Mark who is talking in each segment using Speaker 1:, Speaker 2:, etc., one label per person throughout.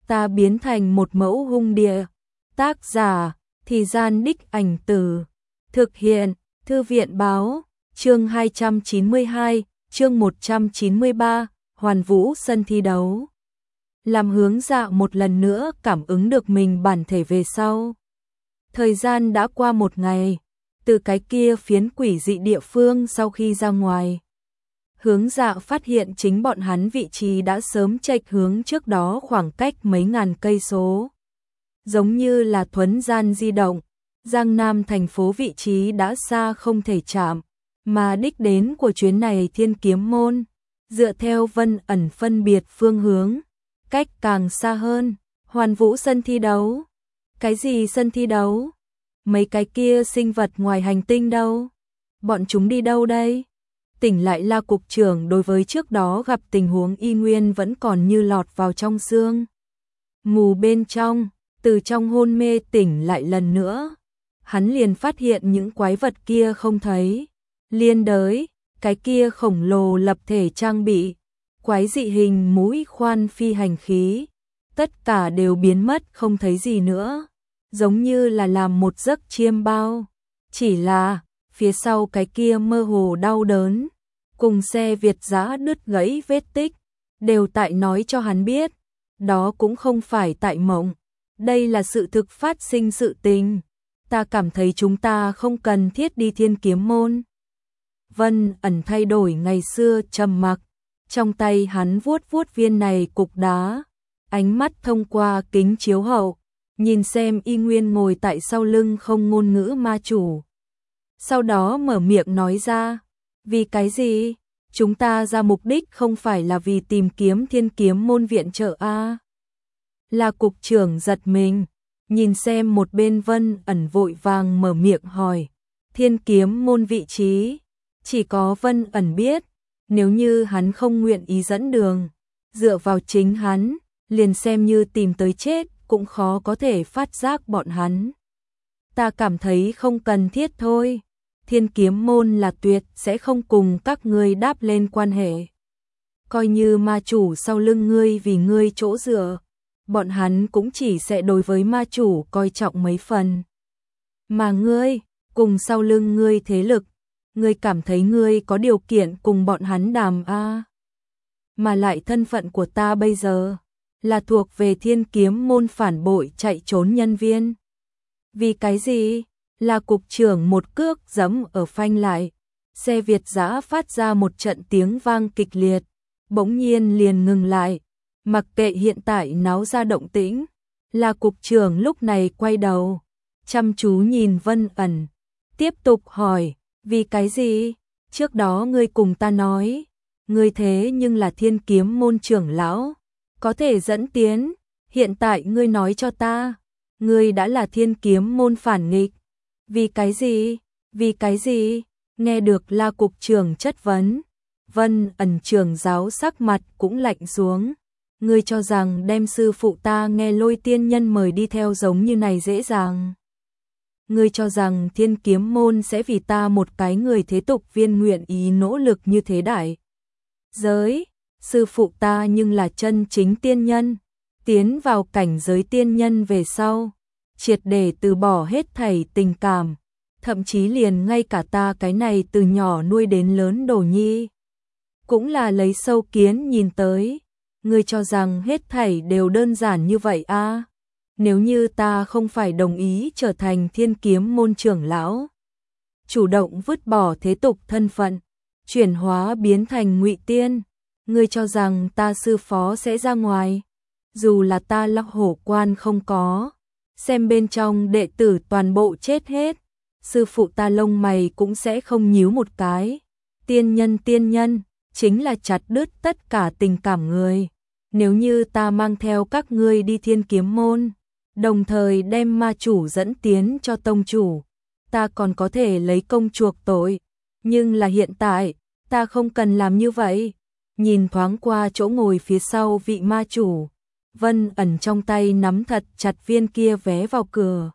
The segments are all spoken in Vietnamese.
Speaker 1: ta biến thành một mẫu hung địa. Tác giả, Thì Gian Đích Ảnh Từ. Thực hiện, Thư viện báo, chương 292, chương 193, Hoàn Vũ sân thi đấu. Làm hướng dạ một lần nữa cảm ứng được mình bản thể về sau. Thời gian đã qua một ngày, từ cái kia phiến quỷ dị địa phương sau khi ra ngoài. Hướng dạ phát hiện chính bọn hắn vị trí đã sớm chệch hướng trước đó khoảng cách mấy ngàn cây số. Giống như là thuấn gian di động, Giang Nam thành phố vị trí đã xa không thể chạm, mà đích đến của chuyến này Thiên Kiếm Môn, dựa theo Vân ẩn phân biệt phương hướng, cách càng xa hơn, Hoàn Vũ sân thi đấu. Cái gì sân thi đấu? Mấy cái kia sinh vật ngoài hành tinh đâu? Bọn chúng đi đâu đây? Tỉnh lại La cục trưởng đối với trước đó gặp tình huống y nguyên vẫn còn như lọt vào trong xương. Mù bên trong, từ trong hôn mê tỉnh lại lần nữa. Hắn liền phát hiện những quái vật kia không thấy. Liên đới, cái kia khổng lồ lập thể trang bị, quái dị hình mũi khoan phi hành khí, tất cả đều biến mất không thấy gì nữa. Giống như là làm một giấc chiêm bao. Chỉ là, phía sau cái kia mơ hồ đau đớn, cùng xe Việt dã đứt gãy vết tích, đều tại nói cho hắn biết, đó cũng không phải tại mộng, đây là sự thực phát sinh sự tình. Ta cảm thấy chúng ta không cần thiết đi Thiên Kiếm Môn. Vân ẩn thay đổi ngày xưa trầm mặc, trong tay hắn vuốt vuốt viên này cục đá, ánh mắt thông qua kính chiếu hậu, nhìn xem y nguyên ngồi tại sau lưng không ngôn ngữ ma chủ. Sau đó mở miệng nói ra, vì cái gì? Chúng ta ra mục đích không phải là vì tìm kiếm Thiên Kiếm Môn viện trợ a? Là cục trưởng giật mình, nhìn xem một bên Vân ẩn vội vàng mở miệng hỏi, Thiên Kiếm Môn vị trí, chỉ có Vân ẩn biết, nếu như hắn không nguyện ý dẫn đường, dựa vào chính hắn, liền xem như tìm tới chết, cũng khó có thể phát giác bọn hắn. Ta cảm thấy không cần thiết thôi. Thiên Kiếm Môn là tuyệt sẽ không cùng các ngươi đáp lên quan hệ. Coi như ma chủ sau lưng ngươi vì ngươi chỗ dựa, bọn hắn cũng chỉ sẽ đối với ma chủ coi trọng mấy phần. Mà ngươi, cùng sau lưng ngươi thế lực, ngươi cảm thấy ngươi có điều kiện cùng bọn hắn đàm a? Mà lại thân phận của ta bây giờ là thuộc về Thiên Kiếm Môn phản bội chạy trốn nhân viên. Vì cái gì? Là cục trưởng một cước giẫm ở phanh lại, xe Việt dã phát ra một trận tiếng vang kịch liệt, bỗng nhiên liền ngừng lại, mặc kệ hiện tại náo ra động tĩnh. Là cục trưởng lúc này quay đầu, chăm chú nhìn Vân ẩn, tiếp tục hỏi, vì cái gì? Trước đó ngươi cùng ta nói, ngươi thế nhưng là Thiên Kiếm Môn trưởng lão, có thể dẫn tiến, hiện tại ngươi nói cho ta, ngươi đã là Thiên Kiếm Môn phản nghịch. Vì cái gì? Vì cái gì? Nghe được La cục trưởng chất vấn, Vân ẩn trưởng giáo sắc mặt cũng lạnh xuống. Ngươi cho rằng đem sư phụ ta nghe Lôi tiên nhân mời đi theo giống như này dễ dàng? Ngươi cho rằng Thiên Kiếm Môn sẽ vì ta một cái người thế tục viên nguyện ý nỗ lực như thế đại giới? Sư phụ ta nhưng là chân chính tiên nhân, tiến vào cảnh giới tiên nhân về sau, triệt để từ bỏ hết thảy tình cảm, thậm chí liền ngay cả ta cái này từ nhỏ nuôi đến lớn đồ nhi, cũng là lấy sâu kiến nhìn tới. Ngươi cho rằng hết thảy đều đơn giản như vậy a? Nếu như ta không phải đồng ý trở thành Thiên Kiếm Môn trưởng lão, chủ động vứt bỏ thế tục thân phận, chuyển hóa biến thành ngụy tiên, ngươi cho rằng ta sư phó sẽ ra ngoài? Dù là ta Lăng Hổ Quan không có, xem bên trong đệ tử toàn bộ chết hết, sư phụ ta lông mày cũng sẽ không nhíu một cái. Tiên nhân, chính là chặt đứt tất cả tình cảm người. Nếu như ta mang theo các ngươi đi Thiên Kiếm Môn, đồng thời đem ma chủ dẫn tiến cho tông chủ, ta còn có thể lấy công chuộc tội. Nhưng là hiện tại, ta không cần làm như vậy. Nhìn thoáng qua chỗ ngồi phía sau vị ma chủ, Vân ẩn trong tay nắm thật chặt viên kia vé vào cửa.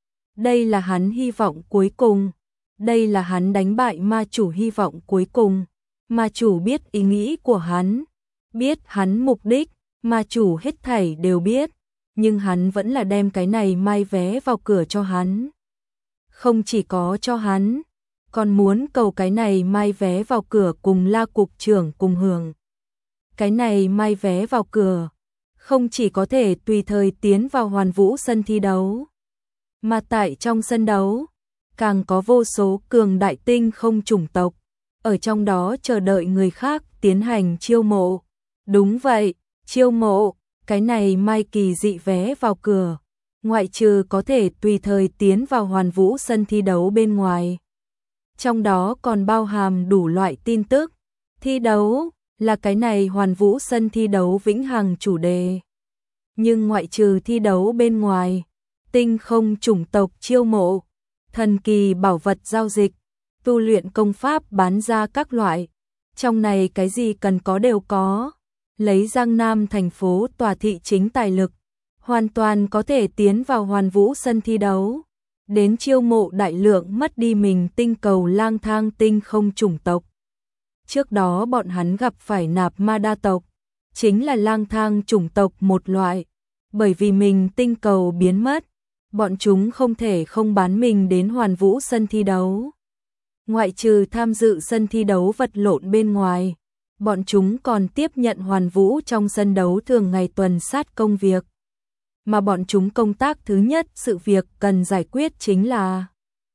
Speaker 1: Đây là hắn hy vọng cuối cùng. Đây là hắn đánh bại ma chủ hy vọng cuối cùng. Ma chủ biết ý nghĩ của hắn, biết hắn mục đích, ma chủ hết thảy đều biết. nhưng hắn vẫn là đem cái này mai vé vào cửa cho hắn. Không chỉ có cho hắn, còn muốn cầu cái này mai vé vào cửa cùng La cục trưởng cùng hưởng. Cái này mai vé vào cửa, không chỉ có thể tùy thời tiến vào Hoàn Vũ sân thi đấu, mà tại trong sân đấu, càng có vô số cường đại tinh không chủng tộc, ở trong đó chờ đợi người khác tiến hành chiêu mộ. Đúng vậy, chiêu mộ, cái này mai kỳ dị vé vào cửa, ngoại trừ có thể tùy thời tiến vào Hoàn Vũ sân thi đấu bên ngoài. Trong đó còn bao hàm đủ loại tin tức, thi đấu là cái này Hoàn Vũ sân thi đấu vĩnh hằng chủ đề. Nhưng ngoại trừ thi đấu bên ngoài, tinh không chủng tộc chiêu mộ, thần kỳ bảo vật giao dịch, tu luyện công pháp bán ra các loại, trong này cái gì cần có đều có. Lấy Giang Nam thành phố tòa thị chính tài lực, hoàn toàn có thể tiến vào Hoàn Vũ sân thi đấu, đến chiêu mộ đại lượng mất đi mình tinh cầu lang thang tinh không chủng tộc. Trước đó bọn hắn gặp phải nạp ma đa tộc, chính là lang thang chủng tộc một loại, bởi vì mình tinh cầu biến mất, bọn chúng không thể không bán mình đến Hoàn Vũ sân thi đấu. Ngoại trừ tham dự sân thi đấu vật lộn bên ngoài, bọn chúng còn tiếp nhận Hoàn Vũ trong sân đấu thường ngày tuần sát công việc. Mà bọn chúng công tác thứ nhất sự việc cần giải quyết chính là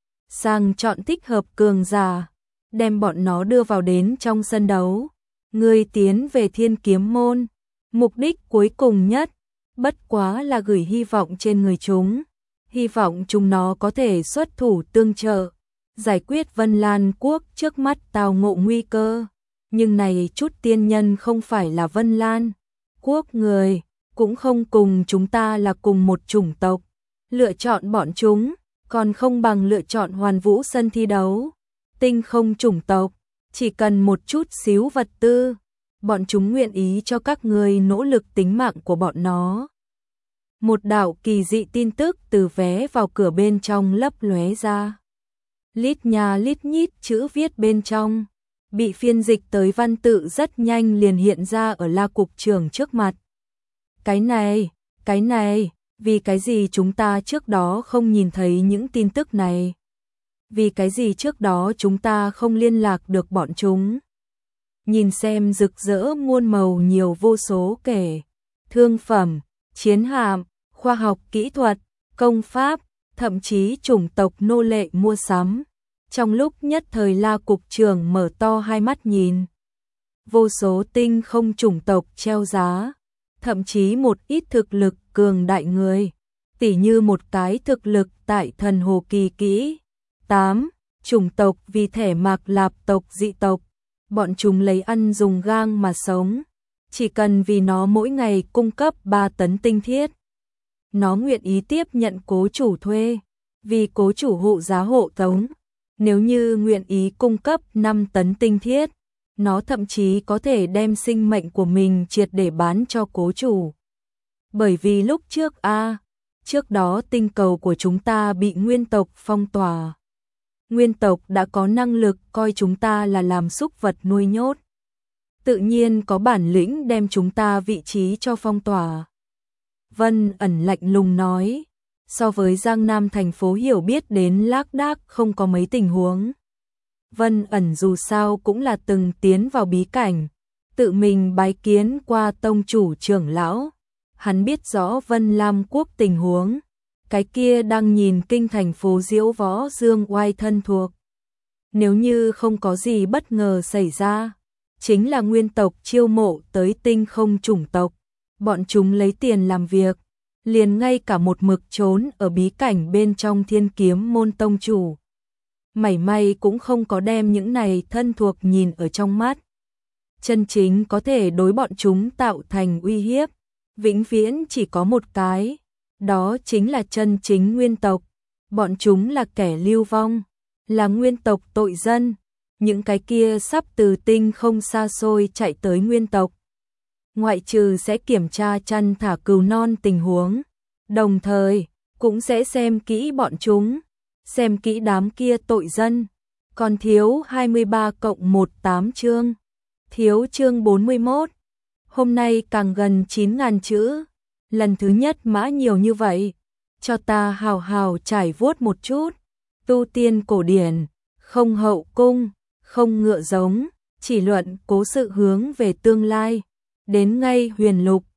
Speaker 1: sàng chọn thích hợp cường giả, đem bọn nó đưa vào đến trong sân đấu. Người tiến về Thiên Kiếm Môn, mục đích cuối cùng nhất, bất quá là gửi hy vọng trên người chúng, hy vọng chúng nó có thể xuất thủ tương trợ, giải quyết Vân Lan Quốc trước mắt tao ngộ nguy cơ. Nhưng này chút tiên nhân không phải là Vân Lan Quốc người, cũng không cùng chúng ta là cùng một chủng tộc. Lựa chọn bọn chúng, còn không bằng lựa chọn Hoàn Vũ sân thi đấu. Tinh không chủng tộc, chỉ cần một chút xíu vật tư, bọn chúng nguyện ý cho các người nỗ lực tính mạng của bọn nó. Một đạo kỳ dị tin tức từ vé vào cửa bên trong lấp lóe ra. Lít nhà lít nhít chữ viết bên trong, bị phiên dịch tới văn tự rất nhanh liền hiện ra ở La cục trưởng trước mặt. Cái này, vì cái gì chúng ta trước đó không nhìn thấy những tin tức này? Vì cái gì trước đó chúng ta không liên lạc được bọn chúng? Nhìn xem rực rỡ muôn màu nhiều vô số kể, thương phẩm, chiến hạm, khoa học kỹ thuật, công pháp, thậm chí chủng tộc nô lệ mua sắm. Trong lúc nhất thời La cục trưởng mở to hai mắt nhìn. Vô số tinh không chủng tộc treo giá, thậm chí một ít thực lực cường đại người, tỉ như một cái thực lực tại Thần Hồ Kỳ Kỹ 8, chủng tộc vì thẻ Mạc Lạp tộc dị tộc, bọn chúng lấy ăn dùng gang mà sống, chỉ cần vì nó mỗi ngày cung cấp 3 tấn tinh thiết. Nó nguyện ý tiếp nhận cố chủ thuê, vì cố chủ hộ giá hộ tống. Nếu như nguyện ý cung cấp 5 tấn tinh thiết, nó thậm chí có thể đem sinh mệnh của mình triệt để bán cho cố chủ. Bởi vì lúc trước đó tinh cầu của chúng ta bị nguyên tộc phong tỏa. Nguyên tộc đã có năng lực coi chúng ta là làm súc vật nuôi nhốt. Tự nhiên có bản lĩnh đem chúng ta vị trí cho phong tỏa. Vân ẩn lạnh lùng nói. So với Giang Nam thành phố hiểu biết đến lác đác không có mấy tình huống. Vân ẩn dù sao cũng là từng tiến vào bí cảnh, tự mình bái kiến qua tông chủ trưởng lão. Hắn biết rõ Vân Lam Quốc tình huống, cái kia đang nhìn kinh thành phố Diễu Võ Dương oai thân thuộc. Nếu như không có gì bất ngờ xảy ra, chính là nguyên tộc chiêu mộ tới tinh không chủng tộc, bọn chúng lấy tiền làm việc. Liền ngay cả một mực trốn ở bí cảnh bên trong Thiên Kiếm Môn tông chủ, mảy may cũng không có đem những này thân thuộc nhìn ở trong mắt. Chân chính có thể đối bọn chúng tạo thành uy hiếp, vĩnh viễn chỉ có một cái, đó chính là chân chính nguyên tộc. Bọn chúng là kẻ lưu vong, là nguyên tộc tội dân, những cái kia sắp từ tinh không xa xôi chạy tới nguyên tộc. Ngoại trừ sẽ kiểm tra chăn thả cừu non tình huống, đồng thời cũng sẽ xem kỹ bọn chúng, xem kỹ đám kia tội dân. Còn thiếu 23+18 chương, thiếu chương 41. Hôm nay càng gần 9.000 chữ, lần thứ nhất mã nhiều như vậy, cho ta hào hào trải vuốt một chút. Tu tiên cổ điển, không hậu cung, không ngựa giống, chỉ luận cố sự hướng về tương lai. Đến ngay huyền lục,